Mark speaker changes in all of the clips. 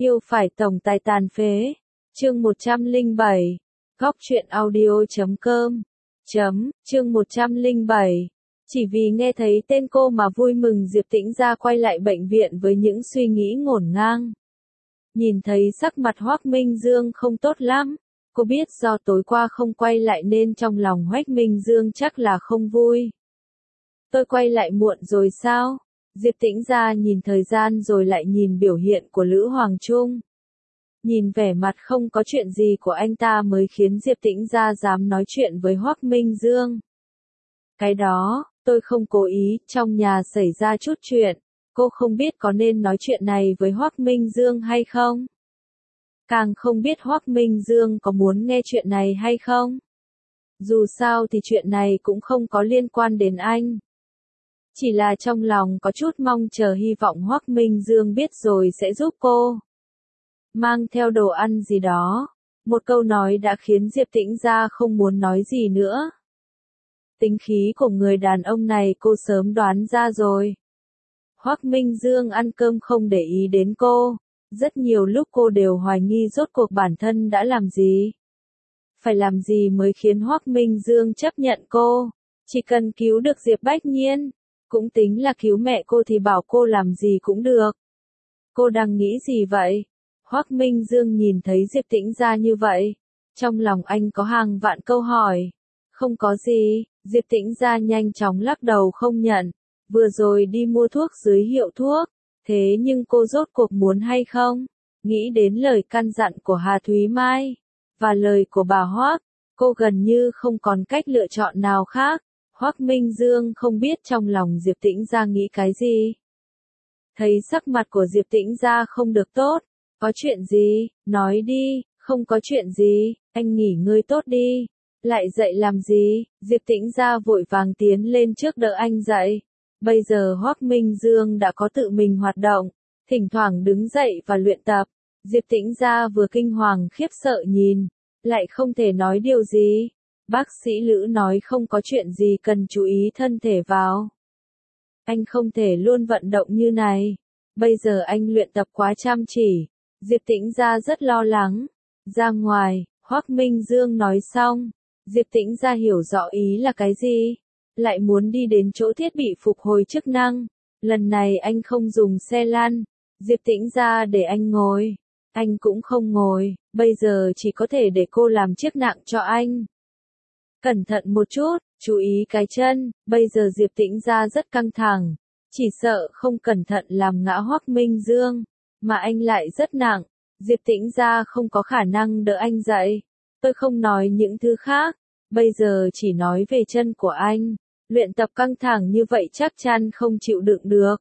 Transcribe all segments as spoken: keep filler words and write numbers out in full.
Speaker 1: Yêu phải tổng tài tàn phế. Chương một trăm lẻ bảy. Góc truyện audio chấm com. Chấm, chương một trăm lẻ bảy. Chỉ vì nghe thấy tên cô mà vui mừng, Diệp Tĩnh Gia quay lại bệnh viện với những suy nghĩ ngổn ngang. Nhìn thấy sắc mặt Hoắc Minh Dương không tốt lắm, cô biết do tối qua không quay lại nên trong lòng Hoắc Minh Dương chắc là không vui. Tôi quay lại muộn rồi sao? Diệp Tĩnh Gia nhìn thời gian rồi lại nhìn biểu hiện của Lữ Hoàng Trung. Nhìn vẻ mặt không có chuyện gì của anh ta mới khiến Diệp Tĩnh Gia dám nói chuyện với Hoắc Minh Dương. Cái đó, tôi không cố ý, trong nhà xảy ra chút chuyện, cô không biết có nên nói chuyện này với Hoắc Minh Dương hay không? Càng không biết Hoắc Minh Dương có muốn nghe chuyện này hay không? Dù sao thì chuyện này cũng không có liên quan đến anh. Chỉ là trong lòng có chút mong chờ, hy vọng Hoắc Minh Dương biết rồi sẽ giúp cô. Mang theo đồ ăn gì đó. Một câu nói đã khiến Diệp Tĩnh Gia không muốn nói gì nữa. Tính khí của người đàn ông này cô sớm đoán ra rồi. Hoắc Minh Dương ăn cơm không để ý đến cô. Rất nhiều lúc cô đều hoài nghi rốt cuộc bản thân đã làm gì. Phải làm gì mới khiến Hoắc Minh Dương chấp nhận cô. Chỉ cần cứu được Diệp Bách Nhiên. Cũng tính là cứu mẹ cô thì bảo cô làm gì cũng được. Cô đang nghĩ gì vậy? Hoắc Minh Dương nhìn thấy Diệp Tĩnh Gia như vậy. Trong lòng anh có hàng vạn câu hỏi. Không có gì, Diệp Tĩnh Gia nhanh chóng lắc đầu không nhận. Vừa rồi đi mua thuốc dưới hiệu thuốc. Thế nhưng cô rốt cuộc muốn hay không? Nghĩ đến lời căn dặn của Hà Thúy Mai. Và lời của bà Hoắc. Cô gần như không còn cách lựa chọn nào khác. Hoắc Minh Dương không biết trong lòng Diệp Tĩnh Gia nghĩ cái gì. Thấy sắc mặt của Diệp Tĩnh Gia không được tốt. Có chuyện gì? Nói đi. Không có chuyện gì, anh nghỉ ngơi tốt đi. Lại dậy làm gì? Diệp Tĩnh Gia vội vàng tiến lên trước đỡ anh dậy. Bây giờ Hoắc Minh Dương đã có tự mình hoạt động, thỉnh thoảng đứng dậy và luyện tập. Diệp Tĩnh Gia vừa kinh hoàng khiếp sợ nhìn, lại không thể nói điều gì. Bác sĩ Lữ nói không có chuyện gì cần chú ý thân thể vào. Anh không thể luôn vận động như này. Bây giờ anh luyện tập quá chăm chỉ. Diệp Tĩnh Gia rất lo lắng. Ra ngoài, Hoắc Minh Dương nói xong. Diệp Tĩnh Gia hiểu rõ ý là cái gì. Lại muốn đi đến chỗ thiết bị phục hồi chức năng. Lần này anh không dùng xe lăn. Diệp Tĩnh Gia để anh ngồi. Anh cũng không ngồi. Bây giờ chỉ có thể để cô làm chiếc nặng cho anh. Cẩn thận một chút, chú ý cái chân. Bây giờ Diệp Tĩnh Gia rất căng thẳng. Chỉ sợ không cẩn thận làm ngã Hoắc Minh Dương. Mà anh lại rất nặng. Diệp Tĩnh Gia không có khả năng đỡ anh dậy. Tôi không nói những thứ khác. Bây giờ chỉ nói về chân của anh. Luyện tập căng thẳng như vậy chắc chắn không chịu đựng được.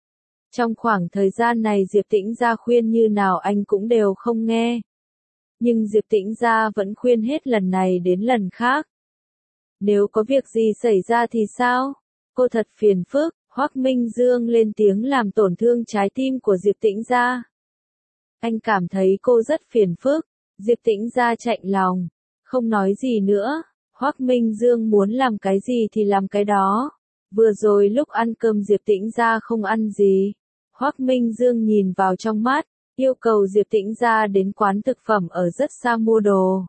Speaker 1: Trong khoảng thời gian này Diệp Tĩnh Gia khuyên như nào anh cũng đều không nghe. Nhưng Diệp Tĩnh Gia vẫn khuyên hết lần này đến lần khác. Nếu có việc gì xảy ra thì sao? Cô thật phiền phức. Hoắc Minh Dương lên tiếng làm tổn thương trái tim của Diệp Tĩnh Gia. Anh cảm thấy cô rất phiền phức. Diệp Tĩnh Gia chạnh lòng. Không nói gì nữa. Hoắc Minh Dương muốn làm cái gì thì làm cái đó. Vừa rồi lúc ăn cơm Diệp Tĩnh Gia không ăn gì. Hoắc Minh Dương nhìn vào trong mắt, yêu cầu Diệp Tĩnh Gia đến quán thực phẩm ở rất xa mua đồ.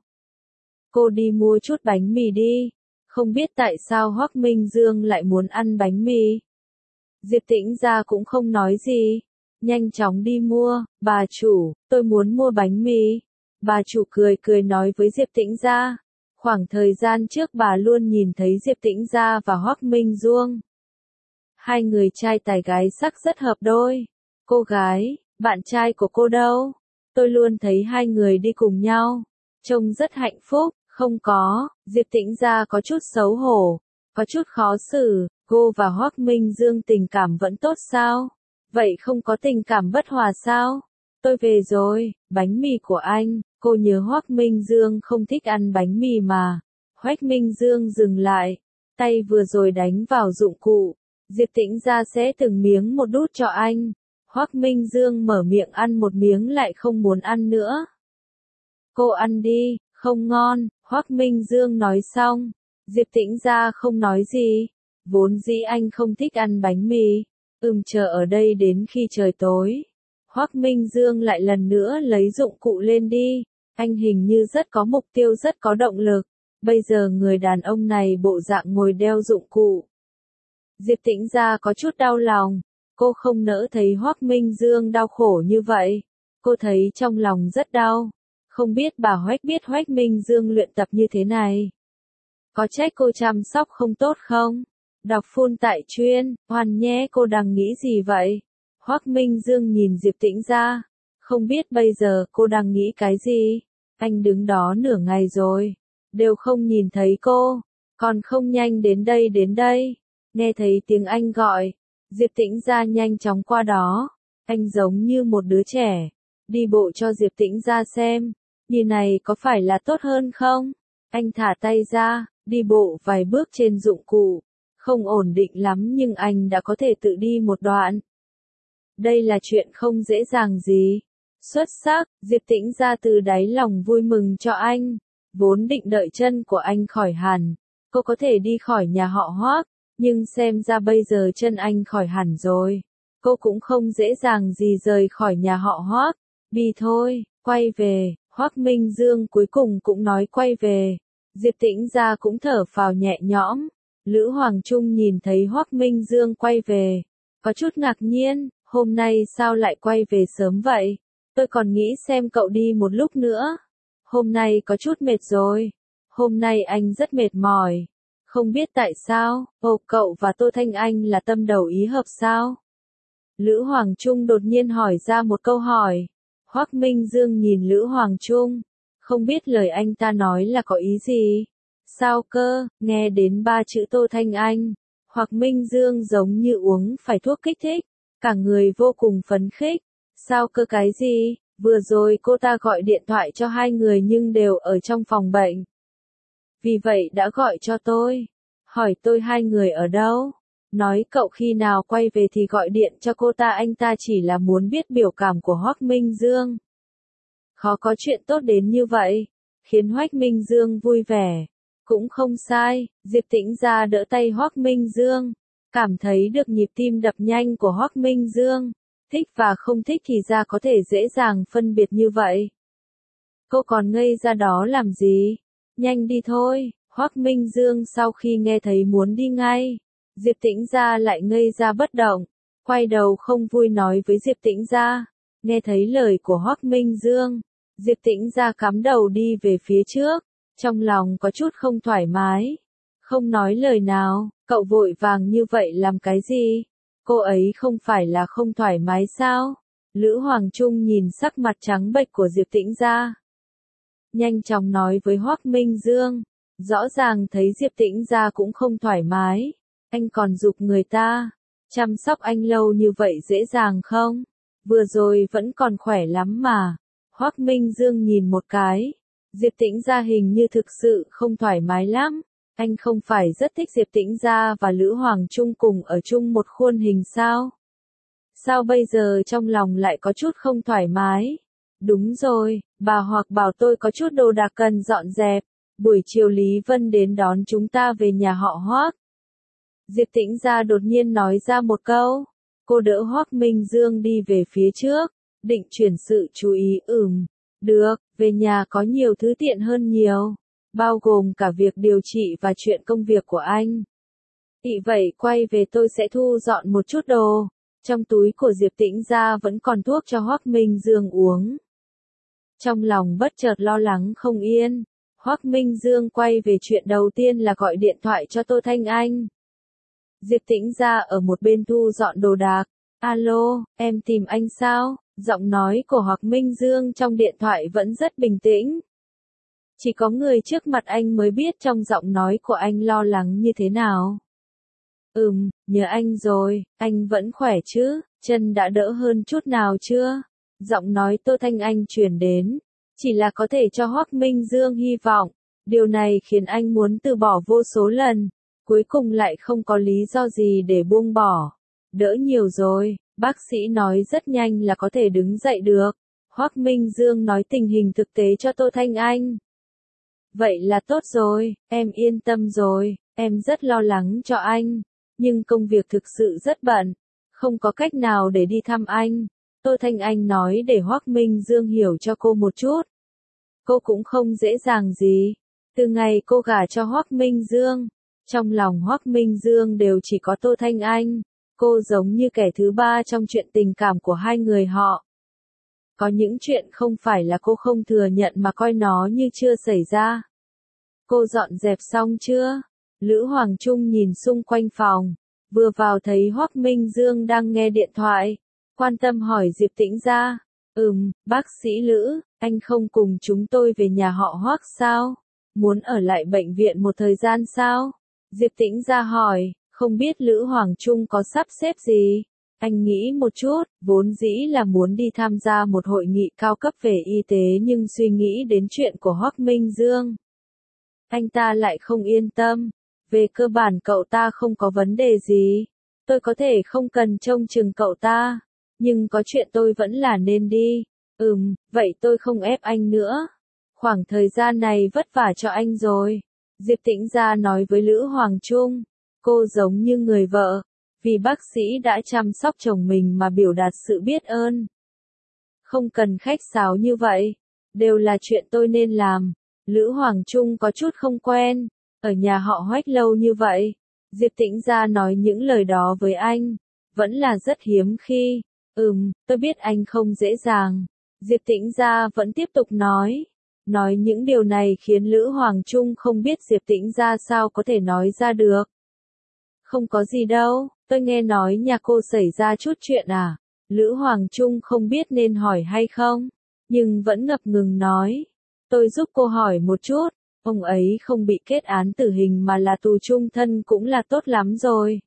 Speaker 1: Cô đi mua chút bánh mì đi. Không biết tại sao Hoắc Minh Dương lại muốn ăn bánh mì. Diệp Tĩnh Gia cũng không nói gì. Nhanh chóng đi mua. Bà chủ, tôi muốn mua bánh mì. Bà chủ cười cười nói với Diệp Tĩnh Gia. Khoảng thời gian trước bà luôn nhìn thấy Diệp Tĩnh Gia và Hoắc Minh Dương. Hai người trai tài gái sắc rất hợp đôi. Cô gái, bạn trai của cô đâu? Tôi luôn thấy hai người đi cùng nhau. Trông rất hạnh phúc. Không có, Diệp Tĩnh Gia có chút xấu hổ. Có chút khó xử. Cô và Hoắc Minh Dương tình cảm vẫn tốt sao? Vậy không có tình cảm bất hòa sao? Tôi về rồi, bánh mì của anh. Cô nhớ Hoắc Minh Dương không thích ăn bánh mì mà. Hoắc Minh Dương dừng lại. Tay vừa rồi đánh vào dụng cụ. Diệp Tĩnh Gia sẽ từng miếng một đút cho anh. Hoắc Minh Dương mở miệng ăn một miếng lại không muốn ăn nữa. Cô ăn đi, không ngon. Hoắc Minh Dương nói xong. Diệp Tĩnh Gia không nói gì. Vốn dĩ anh không thích ăn bánh mì. Ừm chờ ở đây đến khi trời tối. Hoắc Minh Dương lại lần nữa lấy dụng cụ lên đi. Anh hình như rất có mục tiêu, rất có động lực. Bây giờ người đàn ông này bộ dạng ngồi đeo dụng cụ. Diệp Tĩnh Gia có chút đau lòng. Cô không nỡ thấy Hoắc Minh Dương đau khổ như vậy. Cô thấy trong lòng rất đau. Không biết bà Hoắc biết Hoắc Minh Dương luyện tập như thế này. Có trách cô chăm sóc không tốt không? Đọc phun tại chuyên, Hoàn nhé, cô đang nghĩ gì vậy? Hoắc Minh Dương nhìn Diệp Tĩnh Gia. Không biết bây giờ cô đang nghĩ cái gì? Anh đứng đó nửa ngày rồi. Đều không nhìn thấy cô. Còn không nhanh đến đây đến đây. Nghe thấy tiếng anh gọi. Diệp Tĩnh Gia nhanh chóng qua đó. Anh giống như một đứa trẻ. Đi bộ cho Diệp Tĩnh Gia xem. Như này có phải là tốt hơn không? Anh thả tay ra, đi bộ vài bước trên dụng cụ. Không ổn định lắm nhưng anh đã có thể tự đi một đoạn. Đây là chuyện không dễ dàng gì. Xuất sắc, Diệp Tĩnh Gia từ đáy lòng vui mừng cho anh. Vốn định đợi chân của anh khỏi hẳn. Cô có thể đi khỏi nhà họ Hoắc. Nhưng xem ra bây giờ chân anh khỏi hẳn rồi. Cô cũng không dễ dàng gì rời khỏi nhà họ Hoắc. Bi thôi, quay về. Hoắc Minh Dương cuối cùng cũng nói quay về. Diệp Tĩnh Gia cũng thở phào nhẹ nhõm. Lữ Hoàng Trung nhìn thấy Hoắc Minh Dương quay về. Có chút ngạc nhiên, hôm nay sao lại quay về sớm vậy? Tôi còn nghĩ xem cậu đi một lúc nữa. Hôm nay có chút mệt rồi. Hôm nay anh rất mệt mỏi. Không biết tại sao, ồ cậu và Tô Thanh Anh là tâm đầu ý hợp sao? Lữ Hoàng Trung đột nhiên hỏi ra một câu hỏi. Hoắc Minh Dương nhìn Lữ Hoàng Trung. Không biết lời anh ta nói là có ý gì? Sao cơ, nghe đến ba chữ Tô Thanh Anh. Hoắc Minh Dương giống như uống phải thuốc kích thích. Cả người vô cùng phấn khích. Sao cơ cái gì? Vừa rồi cô ta gọi điện thoại cho hai người nhưng đều ở trong phòng bệnh. Vì vậy đã gọi cho tôi. Hỏi tôi hai người ở đâu? Nói cậu khi nào quay về thì gọi điện cho cô ta, anh ta chỉ là muốn biết biểu cảm của Hoắc Minh Dương. Khó có chuyện tốt đến như vậy. Khiến Hoắc Minh Dương vui vẻ. Cũng không sai, Diệp Tĩnh Gia đỡ tay Hoắc Minh Dương. Cảm thấy được nhịp tim đập nhanh của Hoắc Minh Dương. Thích và không thích thì ra có thể dễ dàng phân biệt như vậy. Cô còn ngây ra đó làm gì? Nhanh đi thôi. Hoắc Minh Dương sau khi nghe thấy muốn đi ngay. Diệp Tĩnh Gia lại ngây ra bất động. Quay đầu không vui nói với Diệp Tĩnh Gia. Nghe thấy lời của Hoắc Minh Dương. Diệp Tĩnh Gia cắm đầu đi về phía trước. Trong lòng có chút không thoải mái. Không nói lời nào. Cậu vội vàng như vậy làm cái gì? Cô ấy không phải là không thoải mái sao? Lữ Hoàng Trung nhìn sắc mặt trắng bệch của Diệp Tĩnh Gia. Nhanh chóng nói với Hoắc Minh Dương. Rõ ràng thấy Diệp Tĩnh Gia cũng không thoải mái. Anh còn giục người ta. Chăm sóc anh lâu như vậy dễ dàng không? Vừa rồi vẫn còn khỏe lắm mà. Hoắc Minh Dương nhìn một cái. Diệp Tĩnh Gia hình như thực sự không thoải mái lắm. Anh không phải rất thích Diệp Tĩnh Gia và Lữ Hoàng Trung cùng ở chung một khuôn hình sao? Sao bây giờ trong lòng lại có chút không thoải mái? Đúng rồi, bà Hoặc bảo tôi có chút đồ đạc cần dọn dẹp. Buổi chiều Lý Vân đến đón chúng ta về nhà họ Hoắc. Diệp Tĩnh Gia đột nhiên nói ra một câu. Cô đỡ Hoắc Minh Dương đi về phía trước. Định chuyển sự chú ý ừm. Được, về nhà có nhiều thứ tiện hơn nhiều. Bao gồm cả việc điều trị và chuyện công việc của anh. Ý vậy quay về tôi sẽ thu dọn một chút đồ. Trong túi của Diệp Tĩnh Gia vẫn còn thuốc cho Hoắc Minh Dương uống. Trong lòng bất chợt lo lắng không yên. Hoắc Minh Dương quay về chuyện đầu tiên là gọi điện thoại cho Tô Thanh Anh. Diệp Tĩnh Gia ở một bên thu dọn đồ đạc. Alo, em tìm anh sao? Giọng nói của Hoắc Minh Dương trong điện thoại vẫn rất bình tĩnh. Chỉ có người trước mặt anh mới biết trong giọng nói của anh lo lắng như thế nào. Ừm, nhớ anh rồi, anh vẫn khỏe chứ, chân đã đỡ hơn chút nào chưa? Giọng nói Tô Thanh Anh truyền đến. Chỉ là có thể cho Hoắc Minh Dương hy vọng. Điều này khiến anh muốn từ bỏ vô số lần. Cuối cùng lại không có lý do gì để buông bỏ. Đỡ nhiều rồi, bác sĩ nói rất nhanh là có thể đứng dậy được. Hoắc Minh Dương nói tình hình thực tế cho Tô Thanh Anh. Vậy là tốt rồi, em yên tâm rồi, em rất lo lắng cho anh. Nhưng công việc thực sự rất bận. Không có cách nào để đi thăm anh. Tô Thanh Anh nói để Hoắc Minh Dương hiểu cho cô một chút. Cô cũng không dễ dàng gì. Từ ngày cô gả cho Hoắc Minh Dương, trong lòng Hoắc Minh Dương đều chỉ có Tô Thanh Anh. Cô giống như kẻ thứ ba trong chuyện tình cảm của hai người họ. Có những chuyện không phải là cô không thừa nhận mà coi nó như chưa xảy ra. Cô dọn dẹp xong chưa? Lữ Hoàng Trung nhìn xung quanh phòng, vừa vào thấy Hoắc Minh Dương đang nghe điện thoại, quan tâm hỏi Diệp Tĩnh Gia. Ừm, bác sĩ Lữ, anh không cùng chúng tôi về nhà họ Hoắc sao? Muốn ở lại bệnh viện một thời gian sao? Diệp Tĩnh Gia hỏi, không biết Lữ Hoàng Trung có sắp xếp gì? Anh nghĩ một chút, vốn dĩ là muốn đi tham gia một hội nghị cao cấp về y tế nhưng suy nghĩ đến chuyện của Hoắc Minh Dương. Anh ta lại không yên tâm. Về cơ bản cậu ta không có vấn đề gì. Tôi có thể không cần trông chừng cậu ta. Nhưng có chuyện tôi vẫn là nên đi. Ừm, vậy tôi không ép anh nữa. Khoảng thời gian này vất vả cho anh rồi. Diệp Tĩnh Gia nói với Lữ Hoàng Trung. Cô giống như người vợ. Vì bác sĩ đã chăm sóc chồng mình mà biểu đạt sự biết ơn. Không cần khách sáo như vậy. Đều là chuyện tôi nên làm. Lữ Hoàng Trung có chút không quen. Ở nhà họ Hoắc lâu như vậy. Diệp Tĩnh Gia nói những lời đó với anh. Vẫn là rất hiếm khi. Ừm, tôi biết anh không dễ dàng. Diệp Tĩnh Gia vẫn tiếp tục nói. Nói những điều này khiến Lữ Hoàng Trung không biết Diệp Tĩnh Gia sao có thể nói ra được. Không có gì đâu, tôi nghe nói nhà cô xảy ra chút chuyện à. Lữ Hoàng Trung không biết nên hỏi hay không, nhưng vẫn ngập ngừng nói. Tôi giúp cô hỏi một chút, ông ấy không bị kết án tử hình mà là tù chung thân cũng là tốt lắm rồi.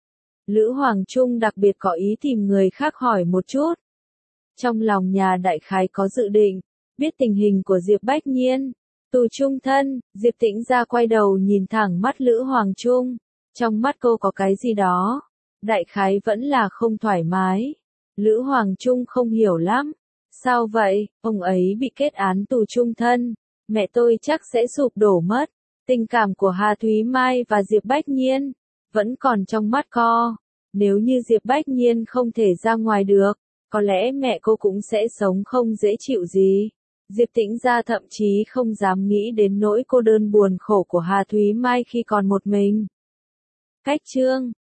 Speaker 1: Lữ Hoàng Trung đặc biệt có ý tìm người khác hỏi một chút. Trong lòng nhà đại khái có dự định, biết tình hình của Diệp Bách Nhiên. Tù chung thân, Diệp Tĩnh Gia quay đầu nhìn thẳng mắt Lữ Hoàng Trung. Trong mắt cô có cái gì đó. Đại khái vẫn là không thoải mái. Lữ Hoàng Trung không hiểu lắm. Sao vậy, ông ấy bị kết án tù chung thân. Mẹ tôi chắc sẽ sụp đổ mất. Tình cảm của Hà Thúy Mai và Diệp Bách Nhiên vẫn còn trong mắt co. Nếu như Diệp Bách Nhiên không thể ra ngoài được, có lẽ mẹ cô cũng sẽ sống không dễ chịu gì. Diệp Tĩnh Gia thậm chí không dám nghĩ đến nỗi cô đơn buồn khổ của Hà Thúy Mai khi còn một mình. Cách chương